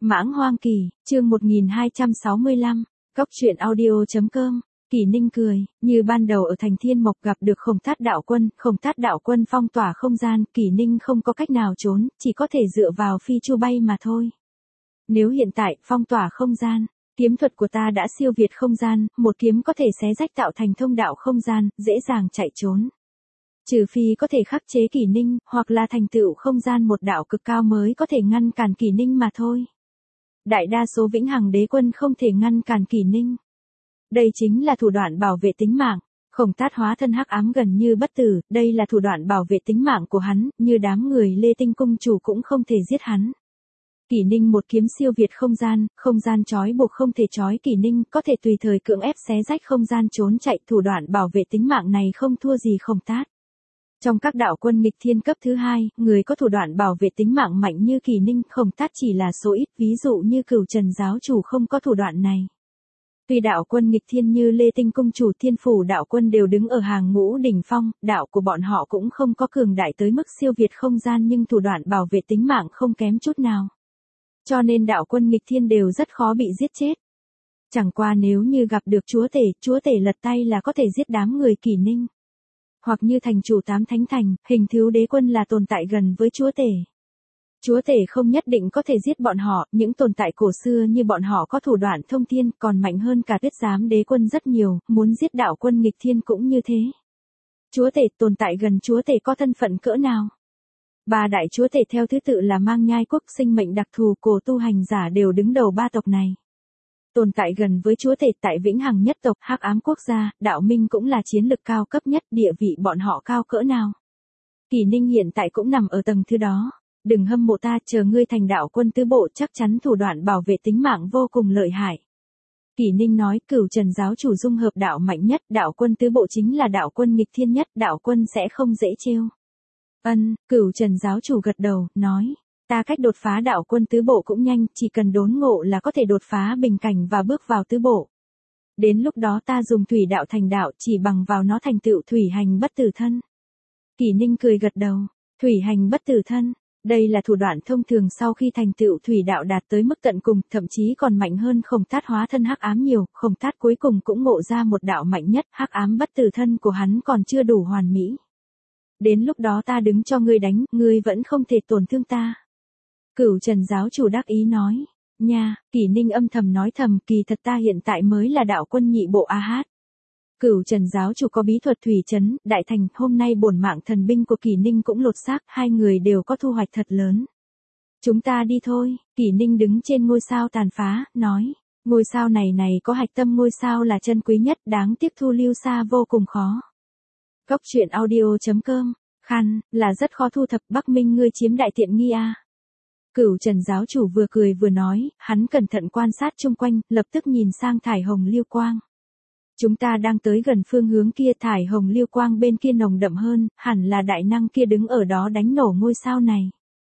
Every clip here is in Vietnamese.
Mãng Hoang Kỳ, chương 1265, Cóc truyện audio.com. Kỳ Ninh cười, như ban đầu ở thành Thiên Mộc gặp được Khổng Thát đạo quân phong tỏa không gian, Kỳ Ninh không có cách nào trốn, chỉ có thể dựa vào phi chu bay mà thôi. Nếu hiện tại phong tỏa không gian, kiếm thuật của ta đã siêu việt không gian, một kiếm có thể xé rách tạo thành thông đạo không gian, dễ dàng chạy trốn. Trừ phi có thể khắc chế Kỳ Ninh, hoặc là thành tựu không gian một đạo cực cao mới có thể ngăn cản Kỳ Ninh mà thôi. Đại đa số vĩnh hằng đế quân không thể ngăn cản Kỳ Ninh. Đây chính là thủ đoạn bảo vệ tính mạng. Khổng Thát hóa thân hắc ám gần như bất tử, đây là thủ đoạn bảo vệ tính mạng của hắn, như đám người Lê Tinh cung chủ cũng không thể giết hắn. Kỳ Ninh một kiếm siêu việt không gian trói buộc không thể trói Kỳ Ninh, có thể tùy thời cưỡng ép xé rách không gian trốn chạy, thủ đoạn bảo vệ tính mạng này không thua gì Khổng Thát. Trong các đạo quân nghịch thiên cấp thứ hai, người có thủ đoạn bảo vệ tính mạng mạnh như Kỳ Ninh, Khổng Thát chỉ là số ít, ví dụ như Cửu Trần giáo chủ không có thủ đoạn này. Tuy đạo quân nghịch thiên như Lê Tinh cung chủ, Thiên Phủ đạo quân đều đứng ở hàng ngũ đỉnh phong, đạo của bọn họ cũng không có cường đại tới mức siêu việt không gian, nhưng thủ đoạn bảo vệ tính mạng không kém chút nào. Cho nên đạo quân nghịch thiên đều rất khó bị giết chết. Chẳng qua nếu như gặp được chúa tể lật tay là có thể giết đám người Kỳ Ninh. Hoặc như thành chủ Tám Thánh Thành, Hình Thiếu Đế Quân là tồn tại gần với chúa tể. Chúa tể không nhất định có thể giết bọn họ, những tồn tại cổ xưa như bọn họ có thủ đoạn thông thiên, còn mạnh hơn cả Tuyết Giám Đế Quân rất nhiều, muốn giết đạo quân nghịch thiên cũng như thế. Chúa tể tồn tại gần chúa tể có thân phận cỡ nào? Ba đại chúa tể theo thứ tự là Mang Nhai Quốc, sinh mệnh đặc thù, cổ tu hành giả đều đứng đầu ba tộc này. Tồn tại gần với chúa tể tại Vĩnh Hằng nhất tộc, Hắc Ám Quốc gia, Đạo Minh cũng là chiến lực cao cấp nhất, địa vị bọn họ cao cỡ nào? Kỳ Ninh hiện tại cũng nằm ở tầng thứ đó. Đừng hâm mộ ta, chờ ngươi thành đạo quân tứ bộ chắc chắn thủ đoạn bảo vệ tính mạng vô cùng lợi hại. Kỳ Ninh nói, Cửu Trần giáo chủ dung hợp đạo mạnh nhất, đạo quân tứ bộ chính là đạo quân nghịch thiên nhất, đạo quân sẽ không dễ trêu. Cửu Trần giáo chủ gật đầu, nói, ta cách đột phá đạo quân tứ bộ cũng nhanh, chỉ cần đốn ngộ là có thể đột phá bình cảnh và bước vào tứ bộ. Đến lúc đó ta dùng thủy đạo thành đạo, chỉ bằng vào nó thành tựu thủy hành bất tử thân. Kỳ Ninh cười gật đầu, thủy hành bất tử thân. Đây là thủ đoạn thông thường sau khi thành tựu thủy đạo đạt tới mức tận cùng, thậm chí còn mạnh hơn Khổng Thát hóa thân hắc ám nhiều, Khổng Thát cuối cùng cũng ngộ ra một đạo mạnh nhất, hắc ám bất tử thân của hắn còn chưa đủ hoàn mỹ. Đến lúc đó ta đứng cho ngươi đánh, ngươi vẫn không thể tổn thương ta. Cửu Trần giáo chủ đắc ý nói, nha, Kỳ Ninh âm thầm nói thầm, kỳ thật ta hiện tại mới là đạo quân nhị bộ A Hát. Cửu Trần giáo chủ có bí thuật thủy trấn, đại thành, hôm nay bổn mạng thần binh của Kỳ Ninh cũng lột xác, hai người đều có thu hoạch thật lớn. Chúng ta đi thôi, Kỳ Ninh đứng trên ngôi sao tàn phá, nói, ngôi sao này có hạch tâm ngôi sao là chân quý nhất, đáng tiếc thu lưu xa vô cùng khó. Cóc truyện audio.com, là rất khó thu thập, Bắc Minh ngươi chiếm đại tiện nghi a. Cửu Trần giáo chủ vừa cười vừa nói, hắn cẩn thận quan sát chung quanh, lập tức nhìn sang thải hồng lưu quang. Chúng ta đang tới gần phương hướng kia, thải hồng lưu quang bên kia nồng đậm hơn, hẳn là đại năng kia đứng ở đó đánh nổ ngôi sao này.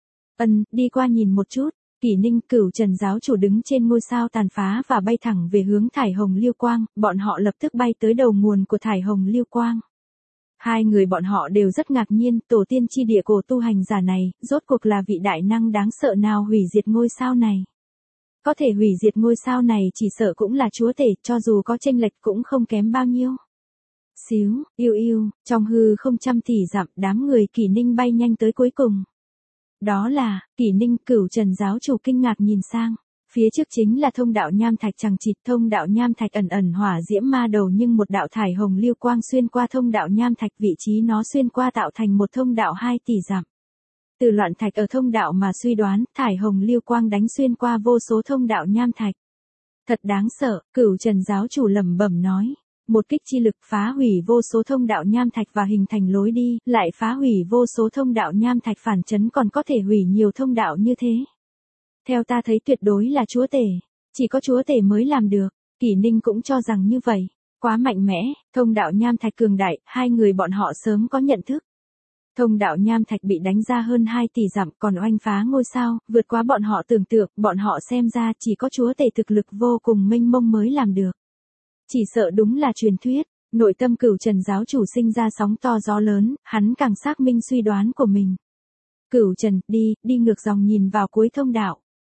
Đi qua nhìn một chút. Kỳ Ninh, Cửu Trần giáo chủ đứng trên ngôi sao tàn phá và bay thẳng về hướng thải hồng lưu quang, bọn họ lập tức bay tới đầu nguồn của thải hồng lưu quang. Hai người bọn họ đều rất ngạc nhiên, tổ tiên chi địa cổ tu hành giả này, rốt cuộc là vị đại năng đáng sợ nào hủy diệt ngôi sao này. Có thể hủy diệt ngôi sao này chỉ sợ cũng là chúa tể, cho dù có chênh lệch cũng không kém bao nhiêu. Xíu, yêu, trong hư không trăm tỷ dặm, đám người Kỳ Ninh bay nhanh tới cuối cùng. Đó là, Kỳ Ninh, Cửu Trần giáo chủ kinh ngạc nhìn sang. Phía trước chính là thông đạo nham thạch chằng chịt, thông đạo nham thạch ẩn hỏa diễm ma đầu, nhưng một đạo thải hồng lưu quang xuyên qua thông đạo nham thạch, vị trí nó xuyên qua tạo thành một thông đạo 2 tỷ dặm. Từ loạn thạch ở thông đạo mà suy đoán, thải hồng lưu quang đánh xuyên qua vô số thông đạo nham thạch. Thật đáng sợ, Cửu Trần giáo chủ lẩm bẩm nói. Một kích chi lực phá hủy vô số thông đạo nham thạch và hình thành lối đi, lại phá hủy vô số thông đạo nham thạch phản chấn, còn có thể hủy nhiều thông đạo như thế. Theo ta thấy tuyệt đối là chúa tể, chỉ có chúa tể mới làm được. Kỳ Ninh cũng cho rằng như vậy, quá mạnh mẽ, thông đạo nham thạch cường đại, hai người bọn họ sớm có nhận thức. Thông đạo nham thạch bị đánh ra hơn 2 tỷ dặm, còn oanh phá ngôi sao, vượt quá bọn họ tưởng tượng, bọn họ xem ra chỉ có chúa tể thực lực vô cùng mênh mông mới làm được. Chỉ sợ đúng là truyền thuyết. Nội tâm Cửu Trần giáo chủ sinh ra sóng to gió lớn, hắn càng xác minh suy đoán của mình. Cửu Trần, đi ngược dòng nhìn vào cuối thông đạo.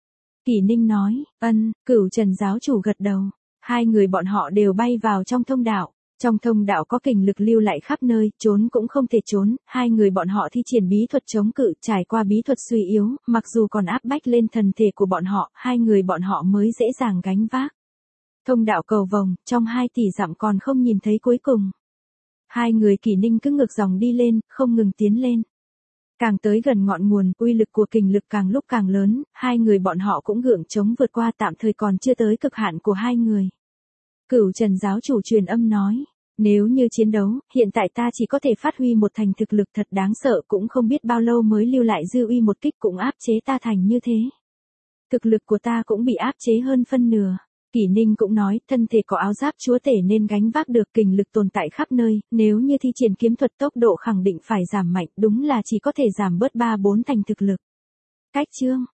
Kỷ Ninh nói, Cửu Trần giáo chủ gật đầu. Hai người bọn họ đều bay vào trong thông đạo. Trong thông đạo có kình lực lưu lại khắp nơi, trốn cũng không thể trốn, hai người bọn họ thi triển bí thuật chống cự, trải qua bí thuật suy yếu, mặc dù còn áp bách lên thần thể của bọn họ, hai người bọn họ mới dễ dàng gánh vác. Thông đạo cầu vồng, trong 2 tỷ dặm còn không nhìn thấy cuối cùng. Hai người Kỷ Ninh cứ ngược dòng đi lên, không ngừng tiến lên. Càng tới gần ngọn nguồn, uy lực của kình lực càng lúc càng lớn, hai người bọn họ cũng gượng chống vượt qua, tạm thời còn chưa tới cực hạn của hai người. Cửu Trần giáo chủ truyền âm nói, nếu như chiến đấu, hiện tại ta chỉ có thể phát huy một thành thực lực thật đáng sợ, cũng không biết bao lâu mới lưu lại dư uy một kích cũng áp chế ta thành như thế. Thực lực của ta cũng bị áp chế hơn phân nửa. Kỷ Ninh cũng nói, thân thể có áo giáp chúa tể nên gánh vác được, kình lực tồn tại khắp nơi, nếu như thi triển kiếm thuật tốc độ khẳng định phải giảm mạnh, đúng là chỉ có thể giảm bớt 3-4 thành thực lực. Cách chương